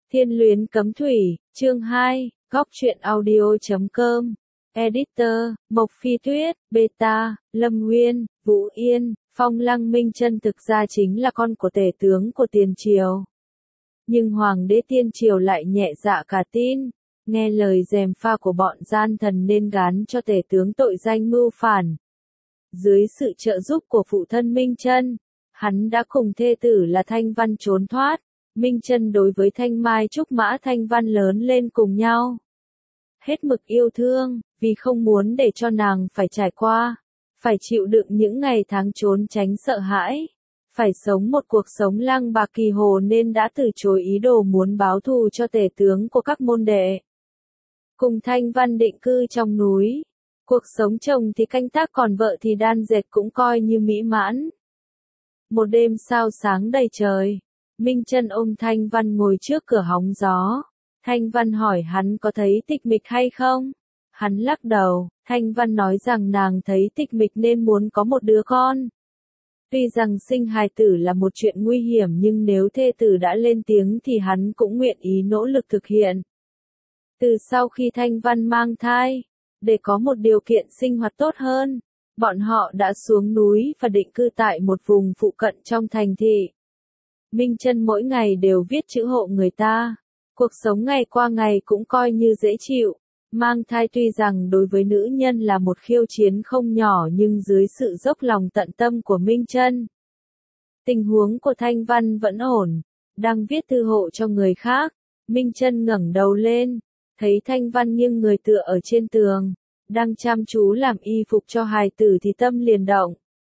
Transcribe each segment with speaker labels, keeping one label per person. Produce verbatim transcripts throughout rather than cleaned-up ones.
Speaker 1: Thiên luyến cấm thủy, chương hai, góc truyện audio chấm com. Editor, Mộc Phi Tuyết, Beta, Lâm Nguyên, Vũ Yên, Phong Lăng Minh Chân thực ra chính là con của tể tướng của tiền triều. Nhưng Hoàng đế tiên triều lại nhẹ dạ cả tin, nghe lời gièm pha của bọn gian thần nên gán cho tể tướng tội danh mưu phản. Dưới sự trợ giúp của phụ thân Minh Chân, hắn đã cùng thê tử là Thanh Văn trốn thoát. Minh Chân đối với Thanh Mai Trúc Mã Thanh Văn lớn lên cùng nhau. Hết mực yêu thương, vì không muốn để cho nàng phải trải qua, phải chịu đựng những ngày tháng trốn tránh sợ hãi, phải sống một cuộc sống lang bạc kỳ hồ nên đã từ chối ý đồ muốn báo thù cho tể tướng của các môn đệ. Cùng Thanh Văn định cư trong núi, cuộc sống chồng thì canh tác còn vợ thì đan dệt cũng coi như mỹ mãn. Một đêm sao sáng đầy trời, Minh Chân ôm Thanh Văn ngồi trước cửa hóng gió. Thanh Văn hỏi hắn có thấy tịch mịch hay không? Hắn lắc đầu. Thanh Văn nói rằng nàng thấy tịch mịch nên muốn có một đứa con. Tuy rằng sinh hài tử là một chuyện nguy hiểm nhưng nếu thê tử đã lên tiếng thì hắn cũng nguyện ý nỗ lực thực hiện. Từ sau khi Thanh Văn mang thai, để có một điều kiện sinh hoạt tốt hơn, bọn họ đã xuống núi và định cư tại một vùng phụ cận trong thành thị. Minh Chân mỗi ngày đều viết chữ hộ người ta. Cuộc sống ngày qua ngày cũng coi như dễ chịu. Mang thai tuy rằng đối với nữ nhân là một khiêu chiến không nhỏ nhưng dưới sự dốc lòng tận tâm của Minh Chân, tình huống của Thanh Văn vẫn ổn. Đang viết thư hộ cho người khác, Minh Chân ngẩng đầu lên, thấy Thanh Văn nghiêng người tựa ở trên tường, đang chăm chú làm y phục cho hài tử thì tâm liền động.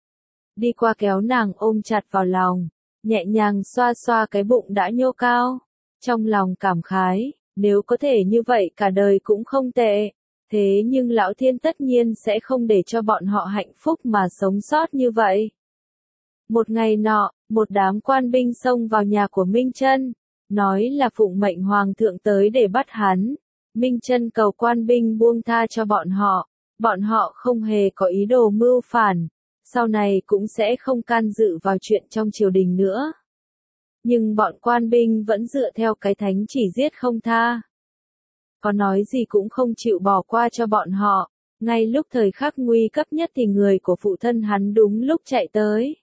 Speaker 1: Đi qua kéo nàng ôm chặt vào lòng, nhẹ nhàng xoa xoa cái bụng đã nhô cao. Trong lòng cảm khái, nếu có thể như vậy cả đời cũng không tệ. Thế nhưng Lão Thiên tất nhiên sẽ không để cho bọn họ hạnh phúc mà sống sót như vậy. Một ngày nọ, một đám quan binh xông vào nhà của Minh Chân, nói là phụng mệnh Hoàng thượng tới để bắt hắn. Minh Chân cầu quan binh buông tha cho bọn họ. Bọn họ không hề có ý đồ mưu phản. Sau này cũng sẽ không can dự vào chuyện trong triều đình nữa. Nhưng bọn quan binh vẫn dựa theo cái thánh chỉ giết không tha. Có nói gì cũng không chịu bỏ qua cho bọn họ. Ngay lúc thời khắc nguy cấp nhất thì người của phụ thân hắn đúng lúc chạy tới.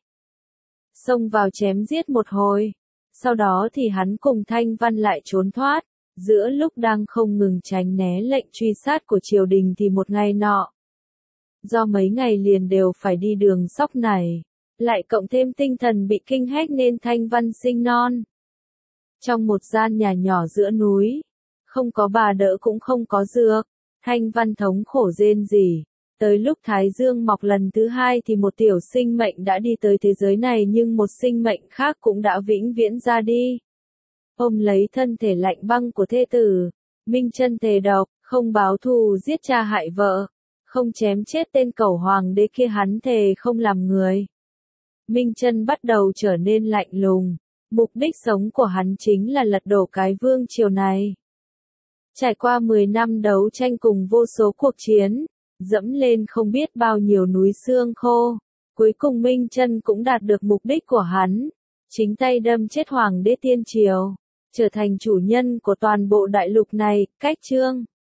Speaker 1: Xông vào chém giết một hồi. Sau đó thì hắn cùng Thanh Văn lại trốn thoát. Giữa lúc đang không ngừng tránh né lệnh truy sát của triều đình thì một ngày nọ. Do mấy ngày liền đều phải đi đường sóc này. Lại cộng thêm tinh thần bị kinh hách nên Thanh Văn sinh non. Trong một gian nhà nhỏ giữa núi, không có bà đỡ cũng không có dược, Thanh Văn thống khổ rên rỉ. Tới lúc Thái Dương mọc lần thứ hai thì một tiểu sinh mệnh đã đi tới thế giới này nhưng một sinh mệnh khác cũng đã vĩnh viễn ra đi. Ôm lấy thân thể lạnh băng của thê tử, Minh Chân thề độc, không báo thù giết cha hại vợ, không chém chết tên cẩu hoàng đế kia hắn thề không làm người. Minh Chân bắt đầu trở nên lạnh lùng, mục đích sống của hắn chính là lật đổ cái vương triều này. Trải qua mười năm đấu tranh cùng vô số cuộc chiến, dẫm lên không biết bao nhiêu núi xương khô, cuối cùng Minh Chân cũng đạt được mục đích của hắn, chính tay đâm chết hoàng đế tiên triều, trở thành chủ nhân của toàn bộ đại lục này. Cách chương